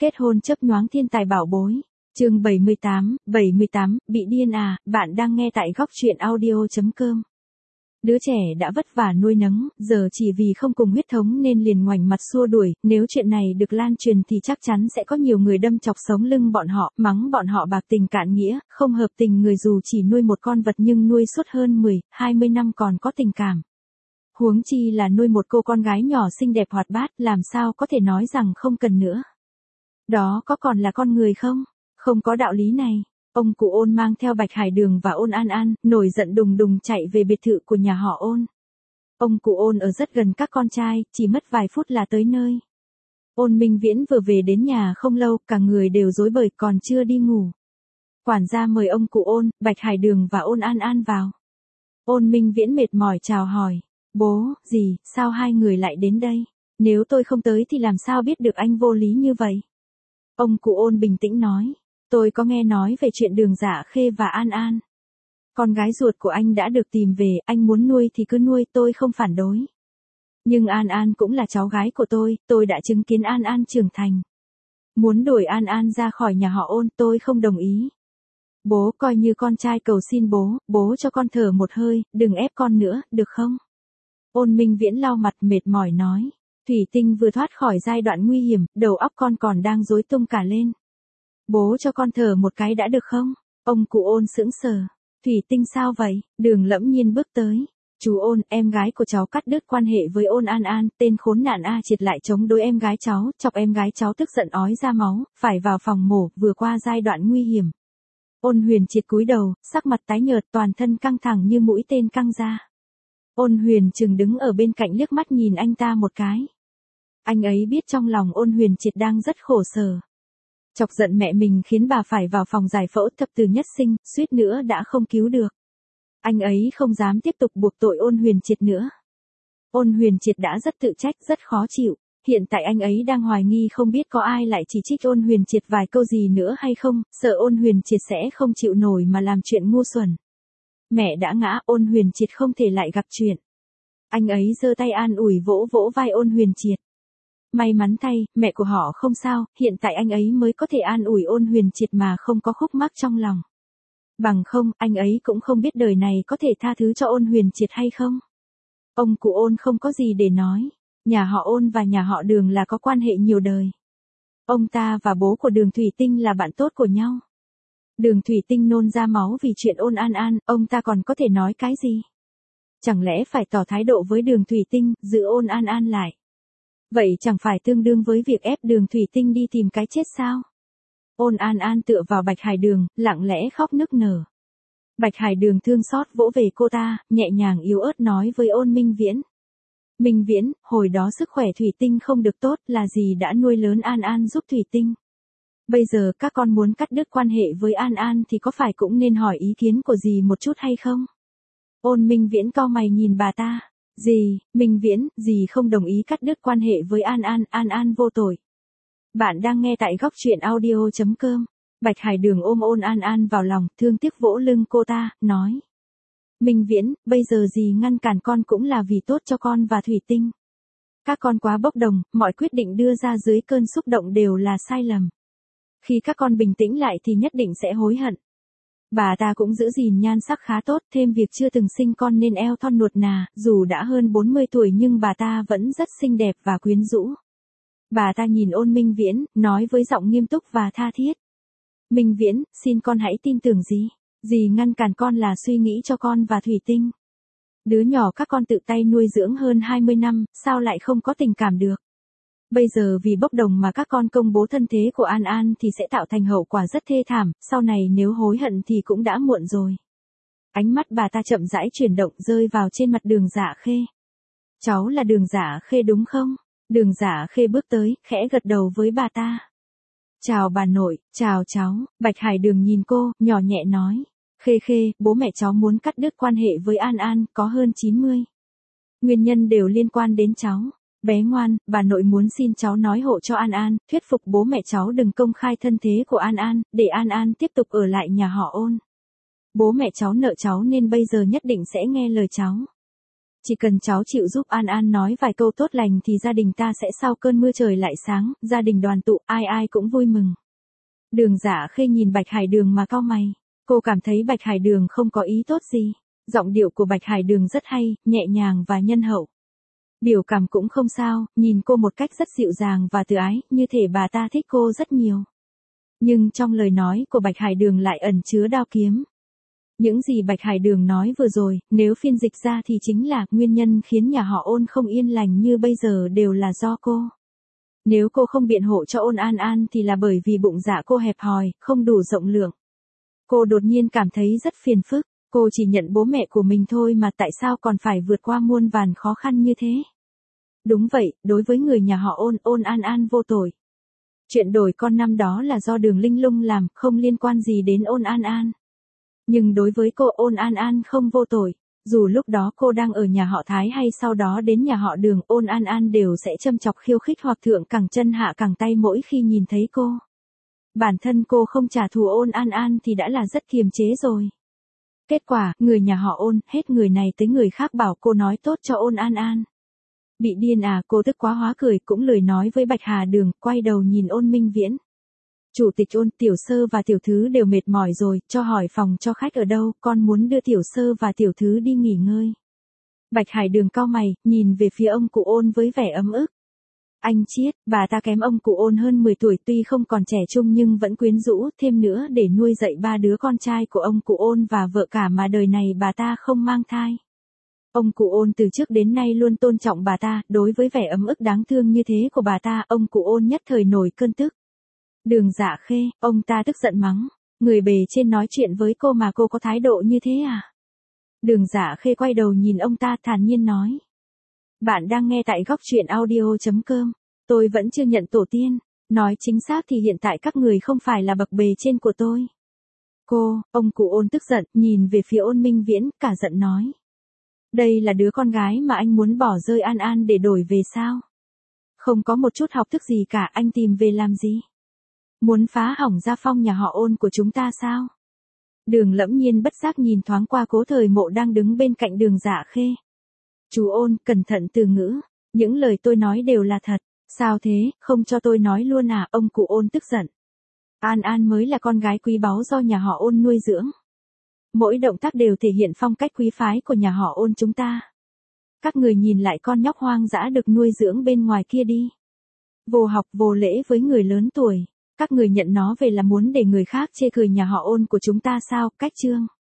Kết hôn chớp nhoáng thiên tài bảo bối. Chương 78, bị điên à, bạn đang nghe tại góc truyện audio.com. Đứa trẻ đã vất vả nuôi nấng, giờ chỉ vì không cùng huyết thống nên liền ngoảnh mặt xua đuổi, nếu chuyện này được lan truyền thì chắc chắn sẽ có nhiều người đâm chọc sống lưng bọn họ, mắng bọn họ bạc tình cạn nghĩa, không hợp tình người dù chỉ nuôi một con vật nhưng nuôi suốt hơn 10, 20 năm còn có tình cảm. Huống chi là nuôi một cô con gái nhỏ xinh đẹp hoạt bát, làm sao có thể nói rằng không cần nữa. Đó có còn là con người không? Không có đạo lý này. Ông cụ Ôn mang theo Bạch Hải Đường và Ôn An An, nổi giận đùng đùng chạy về biệt thự của nhà họ Ôn. Ông cụ Ôn ở rất gần các con trai, chỉ mất vài phút là tới nơi. Ôn Minh Viễn vừa về đến nhà không lâu, cả người đều rối bời còn chưa đi ngủ. Quản gia mời ông cụ Ôn, Bạch Hải Đường và Ôn An An vào. Ôn Minh Viễn mệt mỏi chào hỏi. Bố, dì, sao hai người lại đến đây? Nếu tôi không tới thì làm sao biết được anh vô lý như vậy? Ông cụ Ôn bình tĩnh nói. Tôi có nghe nói về chuyện Đường Dạ Khê và An An. Con gái ruột của anh đã được tìm về, anh muốn nuôi thì cứ nuôi, tôi không phản đối. Nhưng An An cũng là cháu gái của tôi đã chứng kiến An An trưởng thành. Muốn đuổi An An ra khỏi nhà họ Ôn, tôi không đồng ý. Bố coi như con trai cầu xin bố cho con thở một hơi, đừng ép con nữa, được không? Ôn Minh Viễn lau mặt mệt mỏi nói. Thủy Tinh vừa thoát khỏi giai đoạn nguy hiểm, đầu óc con còn đang rối tung cả lên. Bố cho con thở một cái đã được không? Ông cụ Ôn sững sờ. Thủy Tinh sao vậy? Đường Lẫm Nhiên bước tới. Chú Ôn, em gái của cháu cắt đứt quan hệ với Ôn An An, tên khốn nạn A Triệt lại chống đối em gái cháu, chọc em gái cháu tức giận ói ra máu, phải vào phòng mổ, vừa qua giai đoạn nguy hiểm. Ôn Huyền Triệt cúi đầu, sắc mặt tái nhợt, toàn thân căng thẳng như mũi tên căng ra. Ôn Huyền Trừng đứng ở bên cạnh liếc mắt nhìn anh ta một cái. Anh ấy biết trong lòng Ôn Huyền Triệt đang rất khổ sở. Chọc giận mẹ mình khiến bà phải vào phòng giải phẫu thập tử nhất sinh, suýt nữa đã không cứu được. Anh ấy không dám tiếp tục buộc tội Ôn Huyền Triệt nữa. Ôn Huyền Triệt đã rất tự trách, rất khó chịu. Hiện tại anh ấy đang hoài nghi không biết có ai lại chỉ trích Ôn Huyền Triệt vài câu gì nữa hay không, sợ Ôn Huyền Triệt sẽ không chịu nổi mà làm chuyện ngu xuẩn. Mẹ đã ngã, Ôn Huyền Triệt không thể lại gặp chuyện. Anh ấy giơ tay an ủi vỗ vỗ vai Ôn Huyền Triệt. May mắn thay, mẹ của họ không sao, hiện tại anh ấy mới có thể an ủi Ôn Huyền Triệt mà không có khúc mắc trong lòng. Bằng không, anh ấy cũng không biết đời này có thể tha thứ cho Ôn Huyền Triệt hay không. Ông cụ Ôn không có gì để nói. Nhà họ Ôn và nhà họ Đường là có quan hệ nhiều đời. Ông ta và bố của Đường Thủy Tinh là bạn tốt của nhau. Đường Thủy Tinh nôn ra máu vì chuyện Ôn An An, ông ta còn có thể nói cái gì? Chẳng lẽ phải tỏ thái độ với Đường Thủy Tinh, giữ Ôn An An lại? Vậy chẳng phải tương đương với việc ép Đường Thủy Tinh đi tìm cái chết sao? Ôn An An tựa vào Bạch Hải Đường, lặng lẽ khóc nức nở. Bạch Hải Đường thương xót vỗ về cô ta, nhẹ nhàng yếu ớt nói với Ôn Minh Viễn. Minh Viễn, hồi đó sức khỏe Thủy Tinh không được tốt, là gì đã nuôi lớn An An giúp Thủy Tinh. Bây giờ các con muốn cắt đứt quan hệ với An An thì có phải cũng nên hỏi ý kiến của dì một chút hay không? Ôn Minh Viễn cau mày nhìn bà ta. Dì, Minh Viễn, dì không đồng ý cắt đứt quan hệ với An An vô tội. Bạn đang nghe tại góc truyện audio.com. Bạch Hải Đường ôm Ôn An An vào lòng, thương tiếc vỗ lưng cô ta, nói. Minh Viễn, bây giờ dì ngăn cản con cũng là vì tốt cho con và Thủy Tinh. Các con quá bốc đồng, mọi quyết định đưa ra dưới cơn xúc động đều là sai lầm. Khi các con bình tĩnh lại thì nhất định sẽ hối hận. Bà ta cũng giữ gìn nhan sắc khá tốt, thêm việc chưa từng sinh con nên eo thon nuột nà, dù đã hơn 40 tuổi nhưng bà ta vẫn rất xinh đẹp và quyến rũ. Bà ta nhìn Ôn Minh Viễn, nói với giọng nghiêm túc và tha thiết. Minh Viễn, xin con hãy tin tưởng dì ngăn cản con là suy nghĩ cho con và Thủy Tinh. Đứa nhỏ các con tự tay nuôi dưỡng hơn 20 năm, sao lại không có tình cảm được? Bây giờ vì bốc đồng mà các con công bố thân thế của An An thì sẽ tạo thành hậu quả rất thê thảm, sau này nếu hối hận thì cũng đã muộn rồi. Ánh mắt bà ta chậm rãi chuyển động rơi vào trên mặt Đường Dạ Khê. Cháu là Đường Dạ Khê đúng không? Đường Dạ Khê bước tới, khẽ gật đầu với bà ta. Chào bà nội, chào cháu, Bạch Hải Đường nhìn cô, nhỏ nhẹ nói. Khê, bố mẹ cháu muốn cắt đứt quan hệ với An An, có hơn 90. Nguyên nhân đều liên quan đến cháu. Bé ngoan, bà nội muốn xin cháu nói hộ cho An An, thuyết phục bố mẹ cháu đừng công khai thân thế của An An, để An An tiếp tục ở lại nhà họ Ôn. Bố mẹ cháu nợ cháu nên bây giờ nhất định sẽ nghe lời cháu. Chỉ cần cháu chịu giúp An An nói vài câu tốt lành thì gia đình ta sẽ sau cơn mưa trời lại sáng, gia đình đoàn tụ, ai ai cũng vui mừng. Đường Dạ Khê nhìn Bạch Hải Đường mà cau mày. Cô cảm thấy Bạch Hải Đường không có ý tốt gì. Giọng điệu của Bạch Hải Đường rất hay, nhẹ nhàng và nhân hậu. Biểu cảm cũng không sao, nhìn cô một cách rất dịu dàng và từ ái, như thể bà ta thích cô rất nhiều. Nhưng trong lời nói của Bạch Hải Đường lại ẩn chứa đao kiếm. Những gì Bạch Hải Đường nói vừa rồi, nếu phiên dịch ra thì chính là nguyên nhân khiến nhà họ Ôn không yên lành như bây giờ đều là do cô. Nếu cô không biện hộ cho Ôn An An thì là bởi vì bụng dạ cô hẹp hòi, không đủ rộng lượng. Cô đột nhiên cảm thấy rất phiền phức, cô chỉ nhận bố mẹ của mình thôi mà tại sao còn phải vượt qua muôn vàn khó khăn như thế. Đúng vậy, đối với người nhà họ Ôn, Ôn An An vô tội. Chuyện đổi con năm đó là do Đường Linh Lung làm, không liên quan gì đến Ôn An An. Nhưng đối với cô, Ôn An An không vô tội. Dù lúc đó cô đang ở nhà họ Thái hay sau đó đến nhà họ Đường, Ôn An An đều sẽ châm chọc khiêu khích hoặc thượng cẳng chân hạ cẳng tay mỗi khi nhìn thấy cô. Bản thân cô không trả thù Ôn An An thì đã là rất kiềm chế rồi. Kết quả, người nhà họ Ôn, hết người này tới người khác bảo cô nói tốt cho Ôn An An. Bị điên à, cô tức quá hóa cười, cũng lười nói với Bạch Hà Đường, quay đầu nhìn Ôn Minh Viễn. Chủ tịch Ôn, tiểu sơ và tiểu thứ đều mệt mỏi rồi, cho hỏi phòng cho khách ở đâu, con muốn đưa tiểu sơ và tiểu thứ đi nghỉ ngơi. Bạch Hải Đường cau mày, nhìn về phía ông cụ Ôn với vẻ ấm ức. Anh Chiết, bà ta kém ông cụ Ôn hơn 10 tuổi, tuy không còn trẻ trung nhưng vẫn quyến rũ, thêm nữa để nuôi dạy 3 đứa con trai của ông cụ Ôn và vợ cả mà đời này bà ta không mang thai. Ông cụ Ôn từ trước đến nay luôn tôn trọng bà ta, đối với vẻ ấm ức đáng thương như thế của bà ta, ông cụ Ôn nhất thời nổi cơn tức. Đường Dạ Khê, ông ta tức giận mắng, người bề trên nói chuyện với cô mà cô có thái độ như thế à? Đường Dạ Khê quay đầu nhìn ông ta thản nhiên nói. Bạn đang nghe tại góc truyện audio.com, tôi vẫn chưa nhận tổ tiên, nói chính xác thì hiện tại các người không phải là bậc bề trên của tôi. Ông cụ Ôn tức giận, nhìn về phía Ôn Minh Viễn, cả giận nói. Đây là đứa con gái mà anh muốn bỏ rơi An An để đổi về sao? Không có một chút học thức gì cả, anh tìm về làm gì? Muốn phá hỏng gia phong nhà họ Ôn của chúng ta sao? Đường Lẫm Nhiên bất giác nhìn thoáng qua Cố Thời Mộ đang đứng bên cạnh Đường Dạ Khê. Chú Ôn, cẩn thận từ ngữ, những lời tôi nói đều là thật, sao thế, không cho tôi nói luôn à? Ông cụ Ôn tức giận. An An mới là con gái quý báu do nhà họ Ôn nuôi dưỡng. Mỗi động tác đều thể hiện phong cách quý phái của nhà họ Ôn chúng ta. Các người nhìn lại con nhóc hoang dã được nuôi dưỡng bên ngoài kia đi. Vô học vô lễ với người lớn tuổi. Các người nhận nó về là muốn để người khác chê cười nhà họ Ôn của chúng ta sao? Cách chương.